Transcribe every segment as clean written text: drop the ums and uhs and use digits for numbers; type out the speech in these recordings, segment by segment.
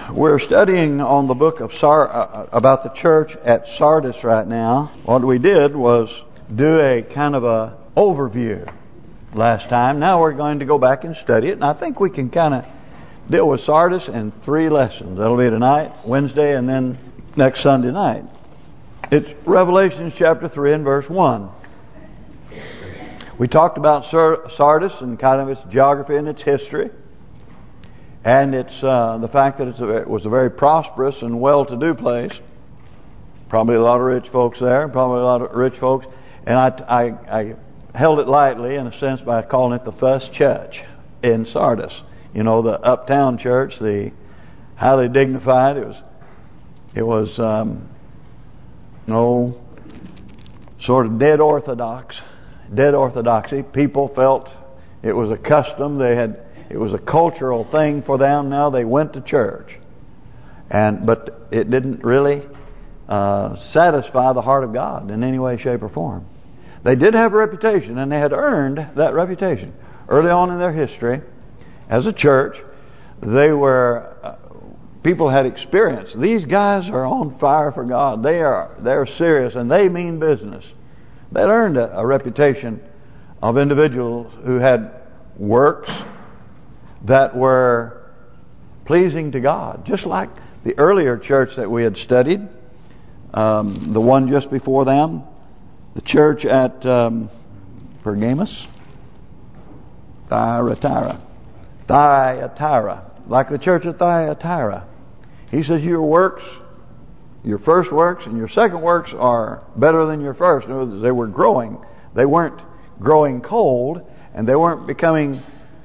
We're studying on the book of about the church at Sardis right now. What we did was do a kind of a overview last time. Now we're going to go back and study it, and I think we can kind of deal with Sardis in 3 lessons. That'll be tonight, Wednesday, and then next Sunday night. It's Revelation chapter 3 and verse 1. We talked about Sardis and kind of its geography and its history. And it's the fact that it was a very prosperous and well-to-do place. Probably a lot of rich folks there. Probably a lot of rich folks. And I held it lightly in a sense by calling it the first church in Sardis. You know, the uptown church, the highly dignified. It was sort of dead orthodoxy. People felt it was a custom. It was a cultural thing for them. Now they went to church, but it didn't really satisfy the heart of God in any way, shape, or form. They did have a reputation, and they had earned that reputation early on in their history as a church. People had experienced. These guys are on fire for God. They're serious, and they mean business. They earned a reputation of individuals who had works that were pleasing to God, just like the earlier church that we had studied, the one just before them, the church at Pergamos, Thyatira, like the church at Thyatira. He says your first works and your second works are better than your first. In other words, they were growing. They weren't growing cold, and they weren't becoming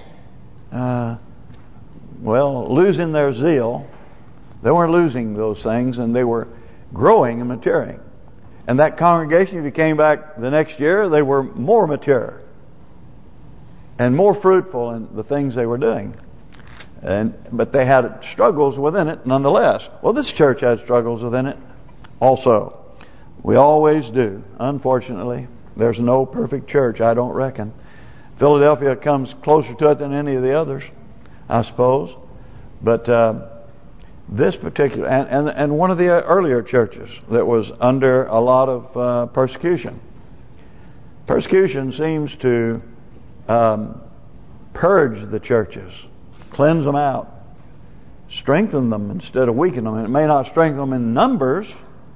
losing their zeal. They weren't losing those things, and they were growing and maturing. And that congregation, if you came back the next year, they were more mature and more fruitful in the things they were doing. But they had struggles within it nonetheless. Well, this church had struggles within it also. We always do. Unfortunately, there's no perfect church, I don't reckon. Philadelphia comes closer to it than any of the others, I suppose. But this particular, and one of the earlier churches that was under a lot of persecution. Persecution seems to purge the churches, cleanse them out, strengthen them instead of weaken them. And it may not strengthen them in numbers,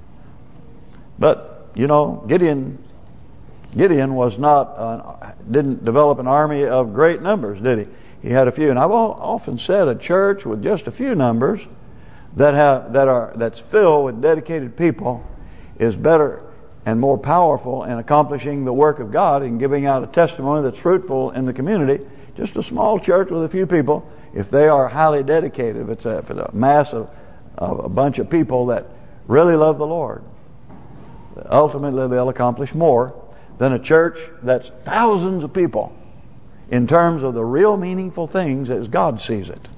but, you know, Gideon was didn't develop an army of great numbers, did he? He had a few, and I've often said a church with just a few numbers that's filled with dedicated people is better and more powerful in accomplishing the work of God and giving out a testimony that's fruitful in the community. Just a small church with a few people, if they are highly dedicated, if it's a mass of a bunch of people that really love the Lord, ultimately they'll accomplish more than a church that's thousands of people in terms of the real meaningful things as God sees it.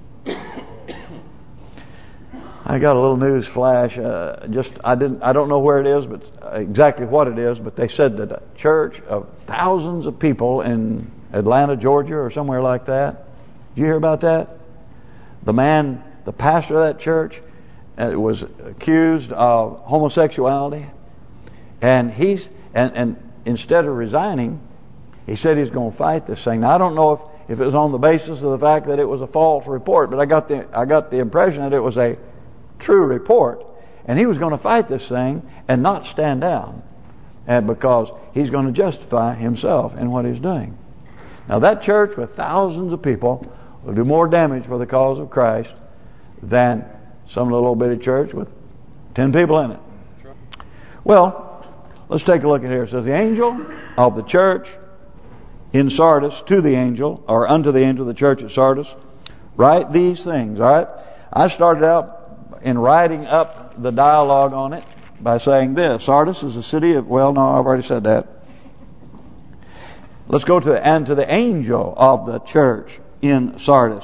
I got a little news flash. I don't know where it is, but exactly what it is. But they said that a church of thousands of people in Atlanta, Georgia, or somewhere like that. Did you hear about that? The pastor of that church, was accused of homosexuality, and instead of resigning, he said he's going to fight this thing. Now, I don't know if it was on the basis of the fact that it was a false report, but I got the impression that it was a true report, and he was going to fight this thing and not stand down, and because he's going to justify himself in what he's doing. Now, that church with thousands of people will do more damage for the cause of Christ than some little bitty church with 10 people in it. Well, let's take a look at here. It says, the angel of the church in Sardis to the angel, or unto the angel of the church at Sardis, write these things. All right. I started out in writing up the dialogue on it by saying this. Sardis is a city of, well, no, I've already said that. Let's go to the angel of the church in Sardis.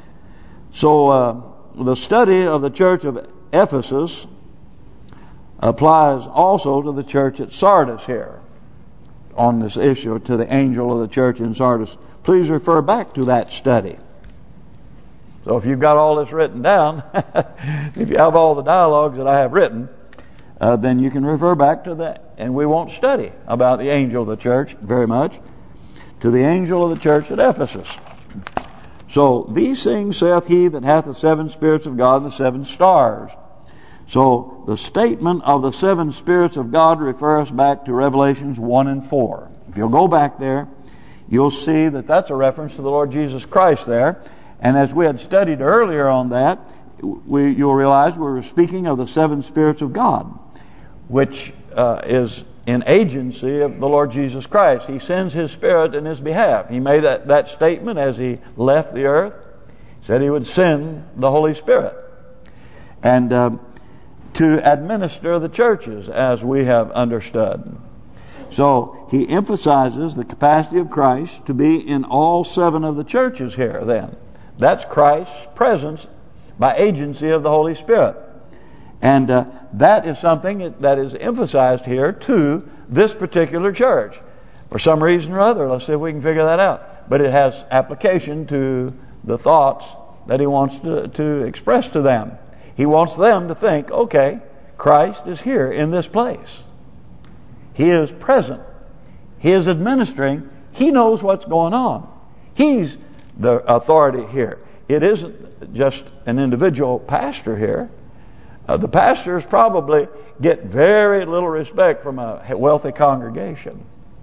So the study of the church of Ephesus applies also to the church at Sardis here on this issue, to the angel of the church in Sardis. Please refer back to that study. So if you've got all this written down, if you have all the dialogues that I have written, then you can refer back to that. And we won't study about the angel of the church very much. To the angel of the church at Ephesus. So these things saith he that hath the 7 spirits of God and the 7 stars. So the statement of the 7 spirits of God refers back to Revelations 1 and 4. If you'll go back there, you'll see that that's a reference to the Lord Jesus Christ there. And as we had studied earlier on that, you'll realize we were speaking of the 7 spirits of God, which is in agency of the Lord Jesus Christ. He sends His Spirit in His behalf. He made that statement as He left the earth. He said He would send the Holy Spirit. And to administer the churches, as we have understood. So He emphasizes the capacity of Christ to be in all 7 of the churches here then. That's Christ's presence by agency of the Holy Spirit. And that is something that is emphasized here to this particular church. For some reason or other, let's see if we can figure that out. But it has application to the thoughts that He wants to express to them. He wants them to think, okay, Christ is here in this place. He is present. He is administering. He knows what's going on. He's the authority here. It isn't just an individual pastor here. The pastors probably get very little respect from a wealthy congregation.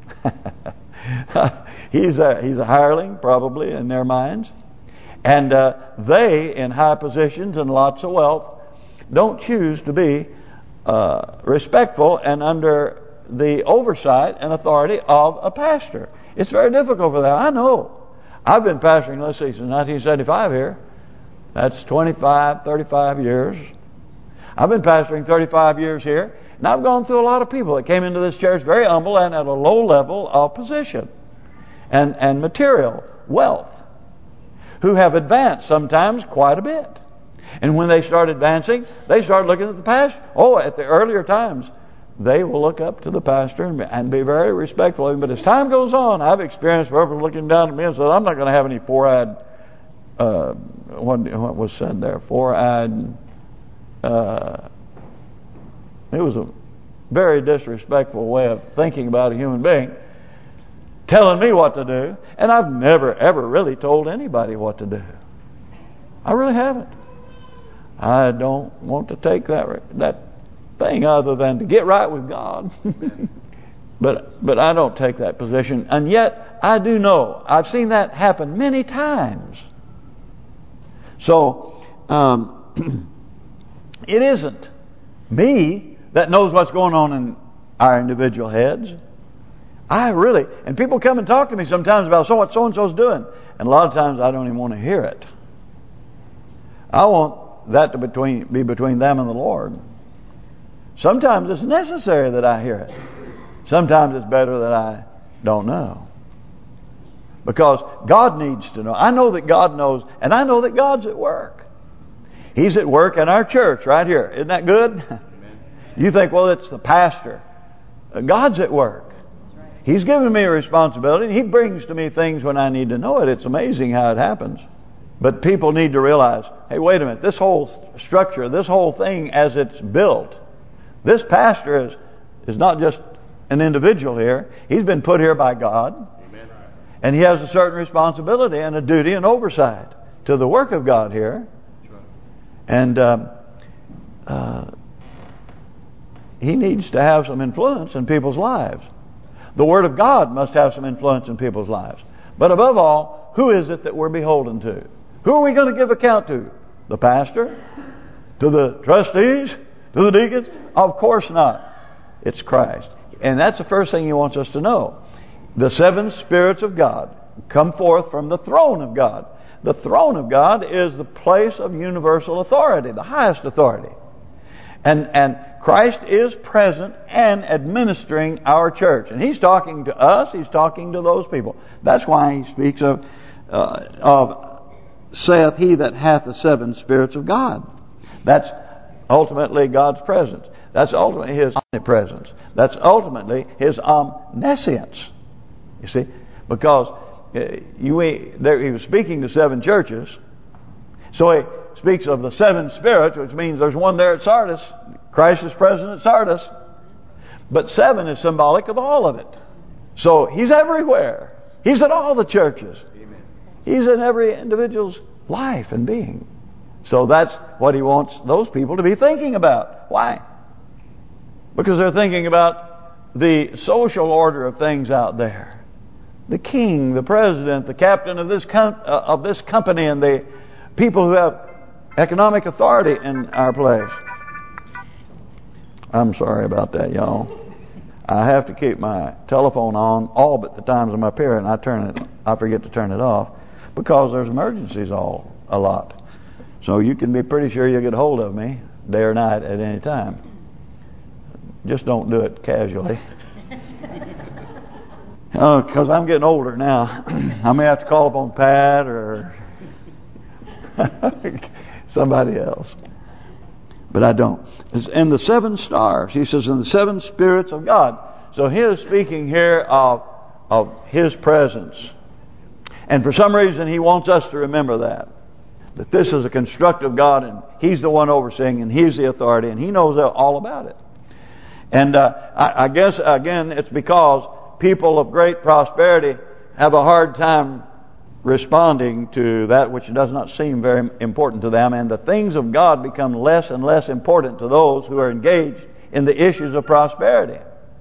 He's a hireling probably in their minds. And they, in high positions and lots of wealth, don't choose to be respectful and under the oversight and authority of a pastor. It's very difficult for them. I know. I've been pastoring, let's see, since 1975 here. That's 25, 35 years. I've been pastoring 35 years here. And I've gone through a lot of people that came into this church very humble and at a low level of position and material wealth, who have advanced sometimes quite a bit. And when they start advancing, they start looking at the pastor. Oh, at the earlier times, they will look up to the pastor and be very respectful of him. But as time goes on, I've experienced people looking down at me and said, I'm not going to have any four-eyed, what was said there? Four-eyed, it was a very disrespectful way of thinking about a human being, telling me what to do. And I've never, ever really told anybody what to do. I really haven't. I don't want to take that thing other than to get right with God. But I don't take that position. And yet, I do know. I've seen that happen many times. So, it isn't me that knows what's going on in our individual heads. And people come and talk to me sometimes about what so-and-so's doing. And a lot of times I don't even want to hear it. I want that to be between them and the Lord. Sometimes it's necessary that I hear it. Sometimes it's better that I don't know. Because God needs to know. I know that God knows, and I know that God's at work. He's at work in our church right here. Isn't that good? Amen. You think, well, it's the pastor. God's at work. He's given me a responsibility. He brings to me things when I need to know it. It's amazing how it happens. But people need to realize, hey, wait a minute. This whole structure, this whole thing as it's built, this pastor is not just an individual here. He's been put here by God. Amen. And he has a certain responsibility and a duty and oversight to the work of God here. And he needs to have some influence in people's lives. The Word of God must have some influence in people's lives. But above all, who is it that we're beholden to? Who are we going to give account to? The pastor? To the trustees? To the deacons? Of course not. It's Christ. And that's the first thing He wants us to know. The 7 spirits of God come forth from the throne of God. The throne of God is the place of universal authority, the highest authority. And Christ is present and administering our church. And He's talking to us, He's talking to those people. That's why He speaks of saith he that hath the 7 spirits of God. That's ultimately God's presence. That's ultimately His omnipresence. That's ultimately His omniscience. You see? Because He was speaking to 7 churches. So he speaks of the 7 spirits, which means there's one there at Sardis. Christ is present at Sardis. But 7 is symbolic of all of it. So he's everywhere. He's at all the churches. Amen. He's in every individual's life and being. So that's what he wants those people to be thinking about. Why? Because they're thinking about the social order of things out there. The king, the president, the captain of this company, and the people who have economic authority in our place. I'm sorry about that, y'all. I have to keep my telephone on all but the times I'm up here, and I forget to turn it off because there's emergencies a lot. So you can be pretty sure you'll get a hold of me day or night at any time. Just don't do it casually. Because I'm getting older now. I may have to call upon Pat or somebody else. But I don't. And the 7 stars, he says, and the 7 spirits of God. So he is speaking here of his presence. And for some reason he wants us to remember that this is a constructive God, and he's the one overseeing, and he's the authority, and he knows all about it. And I guess, again, it's because people of great prosperity have a hard time responding to that which does not seem very important to them, and the things of God become less and less important to those who are engaged in the issues of prosperity.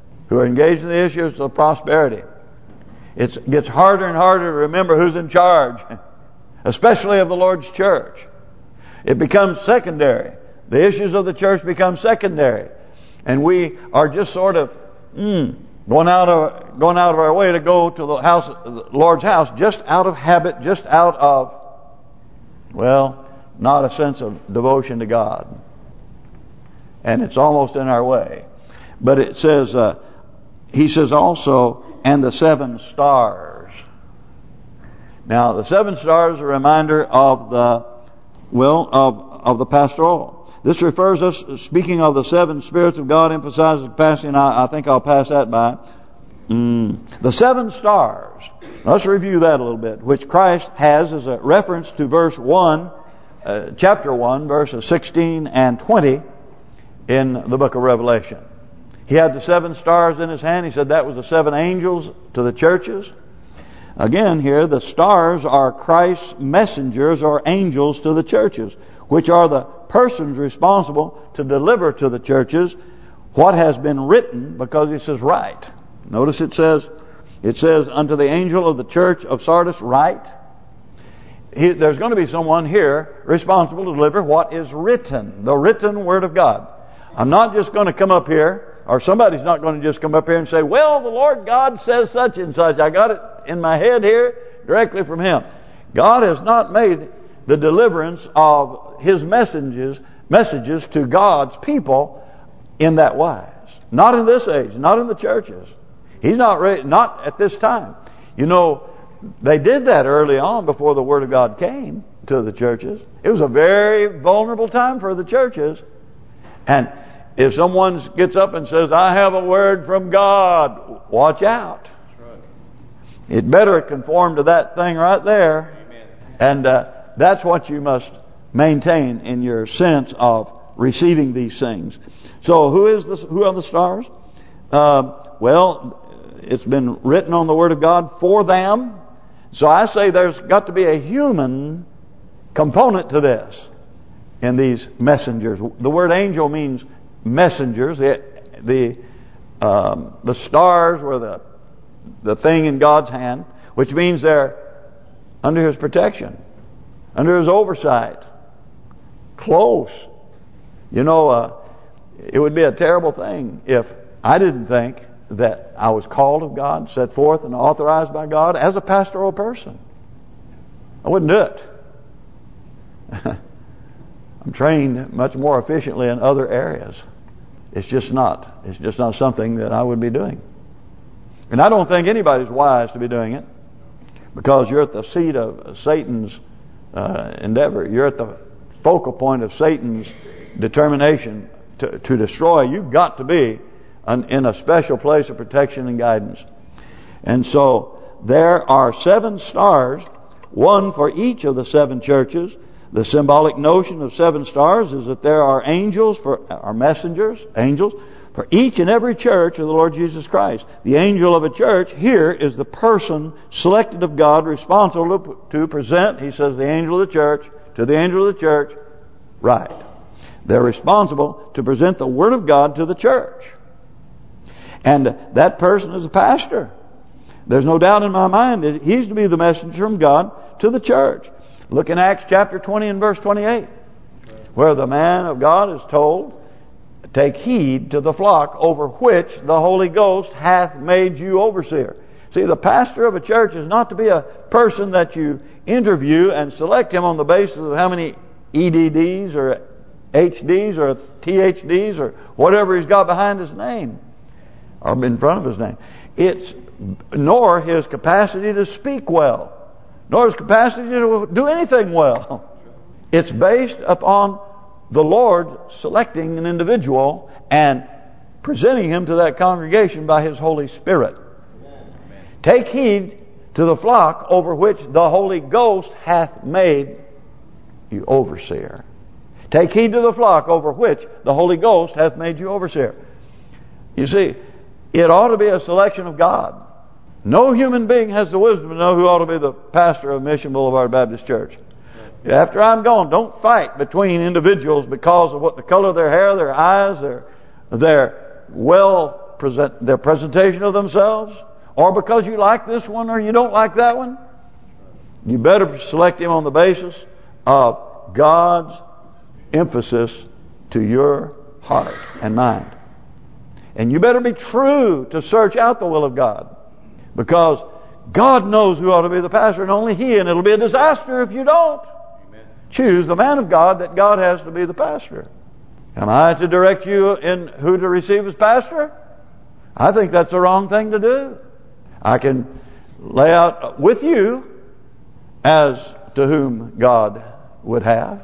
It gets harder and harder to remember who's in charge, especially of the Lord's church. It becomes secondary. The issues of the church become secondary, and we are just sort of going out of our way to go to the Lord's house, just out of habit, just out of, well, not a sense of devotion to God. And it's almost in our way. But it says, he says also, and the 7 stars. Now, the 7 stars are a reminder of the pastoral. This refers us, speaking of the 7 spirits of God, emphasizes capacity, and I think I'll pass that by. The 7 stars. Let's review that a little bit, which Christ has as a reference to verse 1, chapter 1, verses 16 and 20 in the book of Revelation. He had the 7 stars in his hand. He said that was the 7 angels to the churches. Again here, the stars are Christ's messengers or angels to the churches, which are the persons responsible to deliver to the churches what has been written, because he says write. Notice it says unto the angel of the church of Sardis write. There's going to be someone here responsible to deliver what is written, the written word of God. I'm not just going to come up here, or somebody's not going to just come up here and say, well, the Lord God says such and such. I got it in my head here directly from Him. God has not made the deliverance of His messages to God's people in that wise. Not in this age, not in the churches. He's not ready, not at this time. You know, they did that early on before the Word of God came to the churches. It was a very vulnerable time for the churches. And if someone gets up and says, I have a word from God, watch out. That's right. It better conform to that thing right there. Amen. And that's what you must maintain in your sense of receiving these things. So who are the stars? Well, it's been written on the Word of God for them. So I say there's got to be a human component to this in these messengers. The word angel means messengers. The stars were the thing in God's hand, which means they're under His protection, under His oversight, close. You know, it would be a terrible thing if I didn't think that I was called of God, set forth and authorized by God as a pastoral person. I wouldn't do it. I'm trained much more efficiently in other areas. It's just not something that I would be doing. And I don't think anybody's wise to be doing it, because you're at the seat of Satan's endeavor. You're at the focal point of Satan's determination to destroy. You've got to be in a special place of protection and guidance. And so there are 7 stars, one for each of the 7 churches. The symbolic notion of 7 stars is that there are angels, angels, for each and every church of the Lord Jesus Christ. The angel of a church here is the person selected of God, responsible to present, he says, the angel of the church, to the angel of the church, right. They're responsible to present the Word of God to the church. And that person is a pastor. There's no doubt in my mind that he's to be the messenger from God to the church. Look in Acts chapter 20 and verse 28, where the man of God is told, take heed to the flock over which the Holy Ghost hath made you overseer. See, the pastor of a church is not to be a person that you interview and select him on the basis of how many EDDs or HDs or THDs or whatever he's got behind his name or in front of his name. It's nor his capacity to speak well, nor his capacity to do anything well. It's based upon the Lord selecting an individual and presenting him to that congregation by His Holy Spirit. Amen. Take heed to the flock over which the Holy Ghost hath made you overseer. Take heed to the flock over which the Holy Ghost hath made you overseer. You see, it ought to be a selection of God. No human being has the wisdom to know who ought to be the pastor of Mission Boulevard Baptist Church. After I'm gone, don't fight between individuals because of what the color of their hair, their eyes, their presentation of themselves, or because you like this one or you don't like that one. You better select him on the basis of God's emphasis to your heart and mind. And you better be true to search out the will of God, because God knows who ought to be the pastor, and only He, and it'll be a disaster if you don't. Amen. Choose the man of God that God has to be the pastor. Am I to direct you in who to receive as pastor? I think that's the wrong thing to do. I can lay out with you as to whom God would have.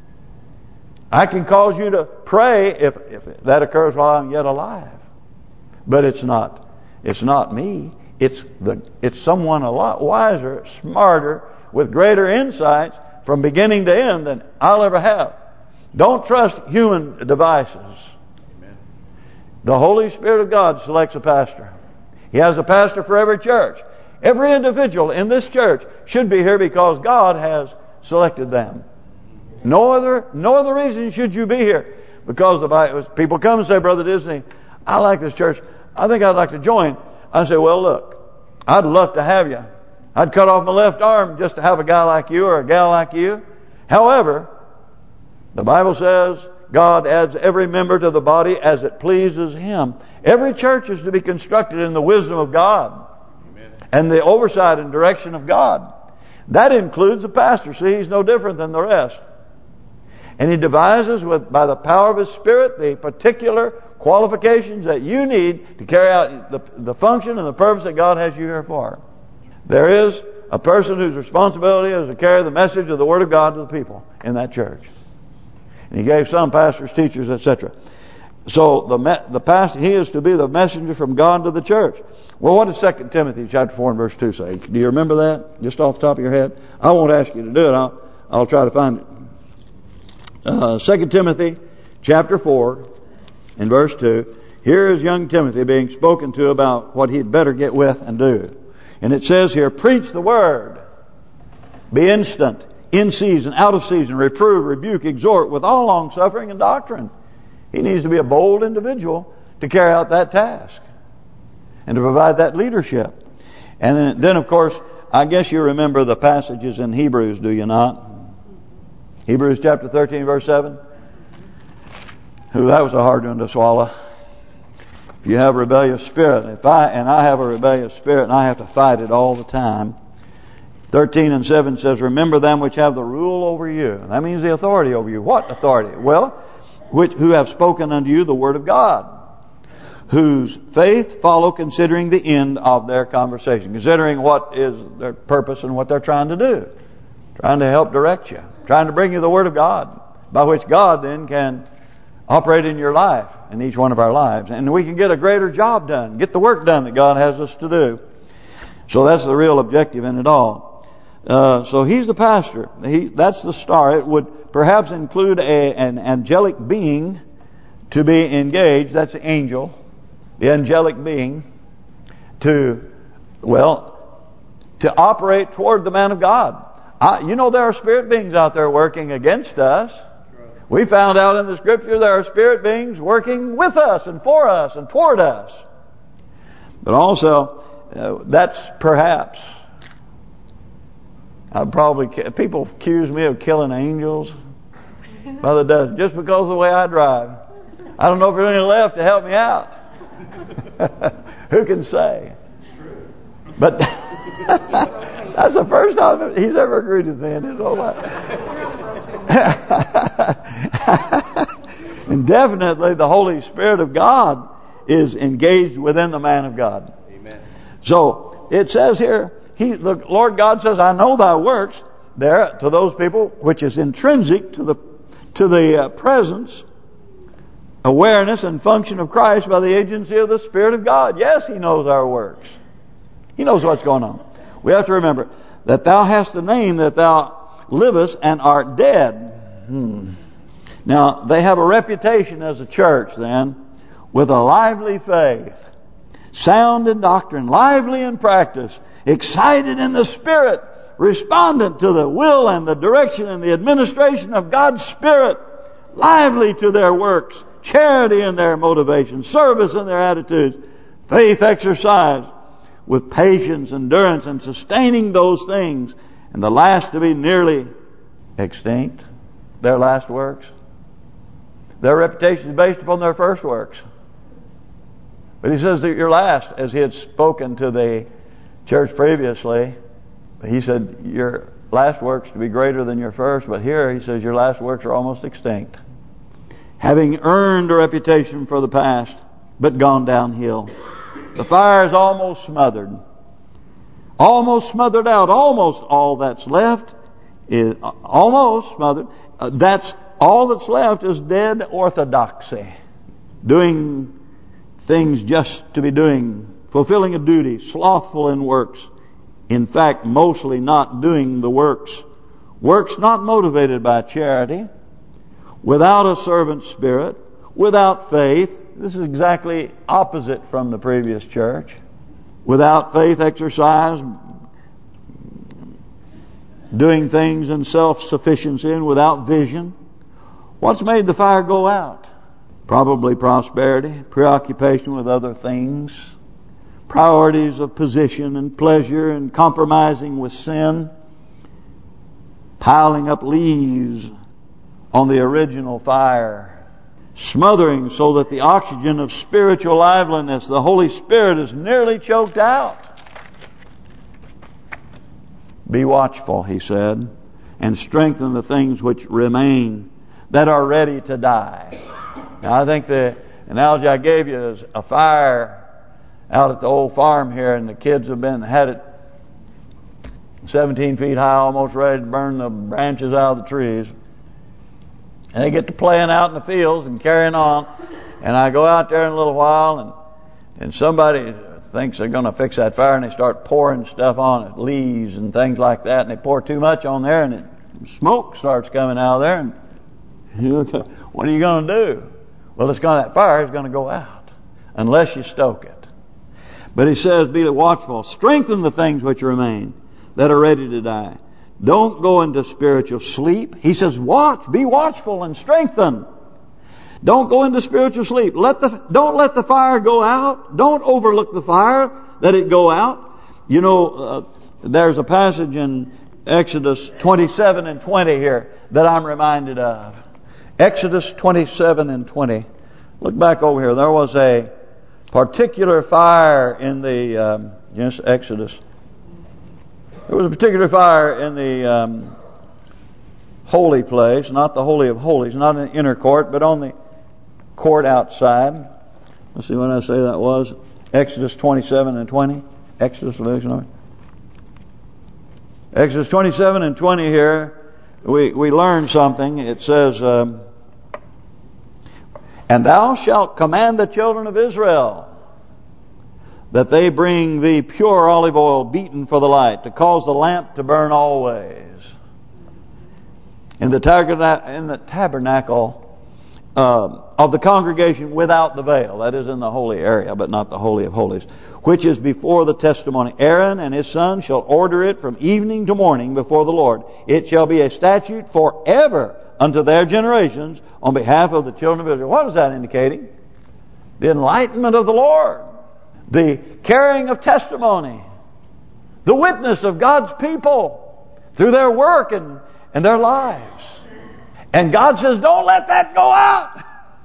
I can cause you to pray if that occurs while I'm yet alive. But it's not me. It's someone a lot wiser, smarter, with greater insights from beginning to end than I'll ever have. Don't trust human devices. Amen. The Holy Spirit of God selects a pastor. He has a pastor for every church. Every individual in this church should be here because God has selected them. No other reason should you be here. Because people come and say, Brother Disney, I like this church. I think I'd like to join. I say, well, look, I'd love to have you. I'd cut off my left arm just to have a guy like you or a gal like you. However, the Bible says God adds every member to the body as it pleases Him. Every church is to be constructed in the wisdom of God. Amen. And the oversight and direction of God. That includes the pastor. See, he's no different than the rest. And he devises by the power of His Spirit the particular qualifications that you need to carry out the function and the purpose that God has you here for. There is a person whose responsibility is to carry the message of the Word of God to the people in that church. And He gave some pastors, teachers, etc. So the pastor, he is to be the messenger from God to the church. Well, what does 2 Timothy chapter 4 and verse 2 say? Do you remember that? Just off the top of your head? I won't ask you to do it. I'll try to find it. 2 Timothy chapter 4 and verse 2. Here is young Timothy being spoken to about what he'd better get with and do. And it says here, preach the word. Be instant, in season, out of season, reprove, rebuke, exhort with all long suffering and doctrine. He needs to be a bold individual to carry out that task and to provide that leadership. And then of course, I guess you remember the passages in Hebrews, do you not? Hebrews chapter 13 verse 7. That was a hard one to swallow. If you have a rebellious spirit, I have a rebellious spirit and I have to fight it all the time. 13 and 7 says, remember them which have the rule over you. That means the authority over you. What authority? Well, who have spoken unto you the word of God, whose faith follow considering the end of their conversation, considering what is their purpose and what they're trying to do, trying to help direct you, trying to bring you the word of God, by which God then can operate in your life, in each one of our lives, and we can get a greater job done, get the work done that God has us to do. So that's the real objective in it all. So he's the pastor. That's the star. It would perhaps include an angelic being to be engaged. That's the angel, the angelic being, to operate toward the man of God. You know, there are spirit beings out there working against us. We found out in the Scripture there are spirit beings working with us and for us and toward us. But also, that's perhaps... people accuse me of killing angels by the dozen just because of the way I drive. I don't know if there's any left to help me out. Who can say? But that's the first time he's ever agreed with me in his whole life. And definitely the Holy Spirit of God is engaged within the man of God. Amen. So it says here, the Lord God says, I know thy works, there to those people, which is intrinsic to the presence, awareness, and function of Christ by the agency of the Spirit of God. Yes, He knows our works. He knows what's going on. We have to remember that thou hast a name that thou livest and art dead. Now, they have a reputation as a church then, with a lively faith, sound in doctrine, lively in practice, excited in the Spirit, respondent to the will and the direction and the administration of God's Spirit, lively to their works, charity in their motivation, service in their attitudes, faith exercised with patience, endurance, and sustaining those things, and the last to be nearly extinct, their last works. Their reputation is based upon their first works. But he says that your last, as he had spoken to the church previously, he said your last works to be greater than your first, but here he says your last works are almost extinct. Having earned a reputation for the past, but gone downhill. The fire is almost smothered. Almost smothered out. Almost all that's left is almost smothered. That's all that's left is dead orthodoxy. Doing things just to be doing, fulfilling a duty, slothful in works. In fact, mostly not doing the works. Works not motivated by charity, without a servant spirit, without faith. This is exactly opposite from the previous church. Without faith exercised, doing things in self-sufficiency and without vision. What's made the fire go out? Probably prosperity, preoccupation with other things, priorities of position and pleasure, and compromising with sin, piling up leaves on the original fire, smothering so that the oxygen of spiritual liveliness, the Holy Spirit, is nearly choked out. Be watchful, he said, and strengthen the things which remain that are ready to die. Now, I think the analogy I gave you is a fire out at the old farm here, and the kids have had it 17 feet high, almost ready to burn the branches out of the trees. And they get to playing out in the fields and carrying on. And I go out there in a little while, and somebody thinks they're going to fix that fire, and they start pouring stuff on it, leaves and things like that, and they pour too much on there, and smoke starts coming out of there. And what are you going to do? Well, that fire is going to go out unless you stoke it. But he says, be watchful, strengthen the things which remain that are ready to die. Don't go into spiritual sleep. He says, watch, be watchful and strengthen. Don't go into spiritual sleep. Don't let the fire go out. Don't overlook the fire, that it go out. You know, there's a passage in Exodus 27 and 20 here that I'm reminded of. Exodus 27 and 20. Look back over here. There was a particular fire in the Exodus. There was a particular fire in the holy place, not the Holy of Holies, not in the inner court, but on the court outside. Let's see when I say that was. Exodus 27 and 20. Exodus 27 and 20 here, we learn something. It says, and thou shalt command the children of Israel that they bring thee pure olive oil beaten for the light, to cause the lamp to burn always. In the tabernacle of the congregation without the veil, that is in the holy area, but not the Holy of Holies, which is before the testimony. Aaron and his son shall order it from evening to morning before the Lord. It shall be a statute forever unto their generations on behalf of the children of Israel. What is that indicating? The enlightenment of the Lord. The carrying of testimony. The witness of God's people through their work and their lives. And God says, don't let that go out.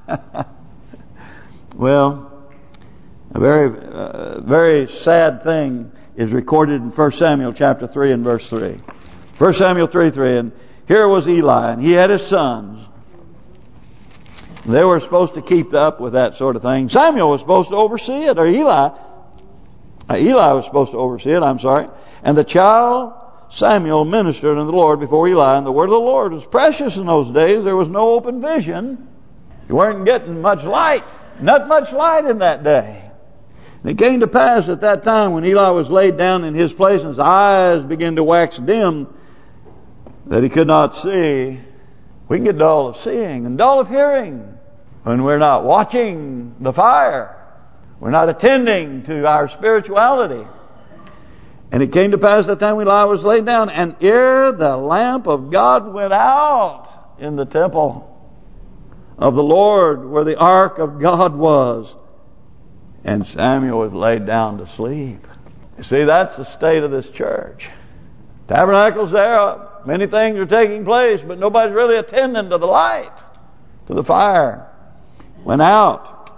Well, a very sad thing is recorded in 1 Samuel chapter 3 and verse 3. 1 Samuel 3:3, and here was Eli, and he had his sons. They were supposed to keep up with that sort of thing. Samuel was supposed to oversee it, or Eli was supposed to oversee it, And the child Samuel ministered unto the Lord before Eli, and the word of the Lord was precious in those days. There was no open vision. You weren't getting much light. Not much light in that day. And it came to pass at that time when Eli was laid down in his place and his eyes began to wax dim, that he could not see. We can get dull of seeing and dull of hearing when we're not watching the fire. We're not attending to our spirituality. And it came to pass that time when Eli was laid down, and ere the lamp of God went out in the temple of the Lord, where the ark of God was, and Samuel was laid down to sleep. You see, that's the state of this church. Tabernacle's there, many things are taking place, but nobody's really attending to the light, to the fire. Went out.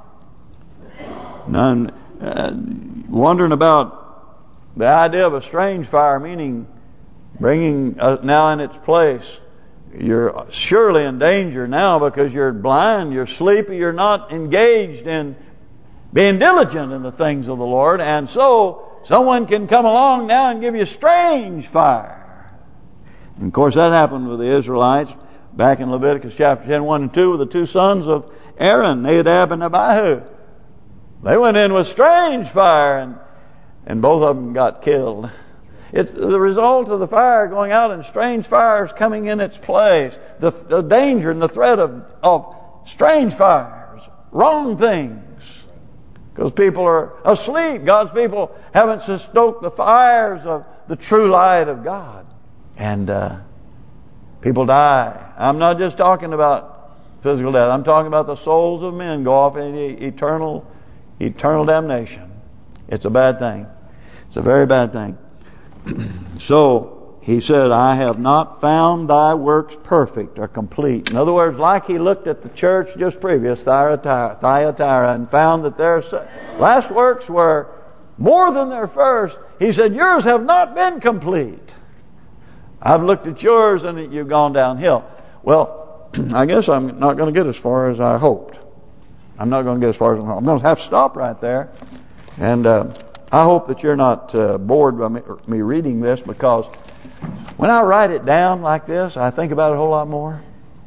None wondering about the idea of a strange fire, meaning bringing now in its place. You're surely in danger now because you're blind, you're sleepy, you're not engaged in being diligent in the things of the Lord. And so someone can come along now and give you strange fire. And of course that happened with the Israelites back in Leviticus chapter 10, 1 and 2 with the two sons of Aaron, Nadab and Abihu. They went in with strange fire and both of them got killed. It's the result of the fire going out and strange fires coming in its place. The danger and the threat of strange fires, wrong things. Because people are asleep. God's people haven't stoked the fires of the true light of God. And people die. I'm not just talking about physical death. I'm talking about the souls of men go off in eternal damnation. It's a bad thing. It's a very bad thing. So he said, I have not found thy works perfect or complete. In other words, like he looked at the church just previous, Thyatira, and found that their last works were more than their first. He said, yours have not been complete. I've looked at yours and you've gone downhill. Well, I guess I'm not going to get as far as I hoped. I'm not going to get as far as I'm going to have to stop right there. And I hope that you're not bored by me reading this, because when I write it down like this, I think about it a whole lot more.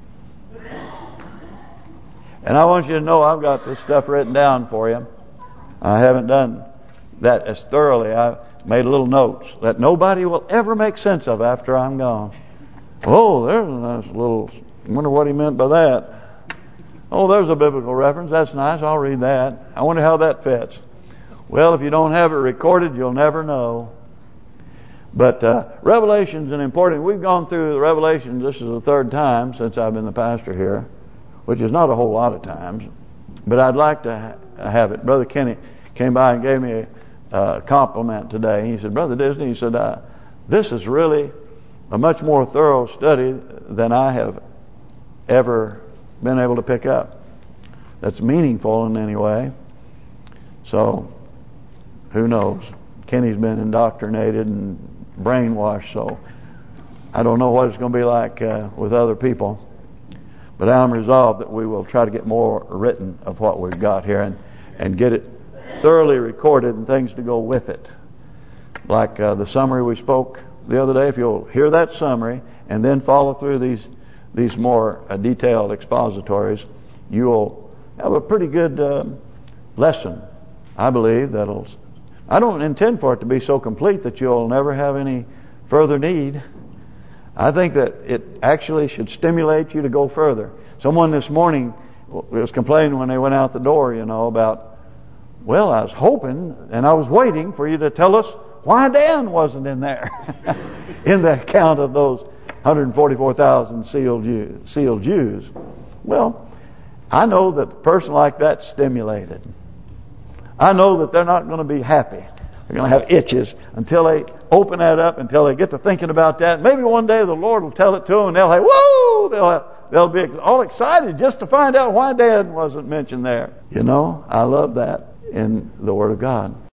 And I want you to know I've got this stuff written down for you. I haven't done that as thoroughly. I made little notes that nobody will ever make sense of after I'm gone. Oh, there's a nice little... I wonder what he meant by that. Oh, there's a biblical reference. That's nice. I'll read that. I wonder how that fits. Well, if you don't have it recorded, you'll never know. But Revelation's an important... We've gone through the Revelations. This is the third time since I've been the pastor here, which is not a whole lot of times. But I'd like to have it. Brother Kenny came by and gave me a compliment today. He said, Brother Disney, he said, this is really a much more thorough study than I have ever been able to pick up. That's meaningful in any way. So... who knows? Kenny's been indoctrinated and brainwashed, so I don't know what it's going to be like with other people. But I'm resolved that we will try to get more written of what we've got here and get it thoroughly recorded and things to go with it. Like the summary we spoke the other day, if you'll hear that summary and then follow through these more detailed expositories, you'll have a pretty good lesson, I believe, that'll I don't intend for it to be so complete that you'll never have any further need. I think that it actually should stimulate you to go further. Someone this morning was complaining when they went out the door, about, well, I was hoping and I was waiting for you to tell us why Dan wasn't in there in the account of those 144,000 sealed Jews. Well, I know that a person like that's stimulated. I know that they're not going to be happy. They're going to have itches until they open that up, until they get to thinking about that. Maybe one day the Lord will tell it to them and they'll say, whoa! They'll be all excited just to find out why Dan wasn't mentioned there. I love that in the Word of God.